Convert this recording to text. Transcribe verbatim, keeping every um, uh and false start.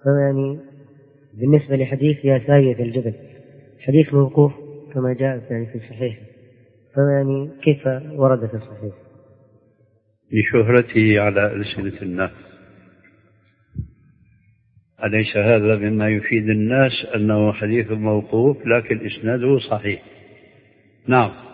يعني بالنسبة لحديث يا سايد الجبل، حديث موقوف كما جاء يعني في الصحيح، فيعني كيف ورد في الصحيح؟ بشهرته على ألسنة الناس. أليس هذا مما يفيد الناس أنه حديث موقوف لكن إسناده صحيح؟ نعم.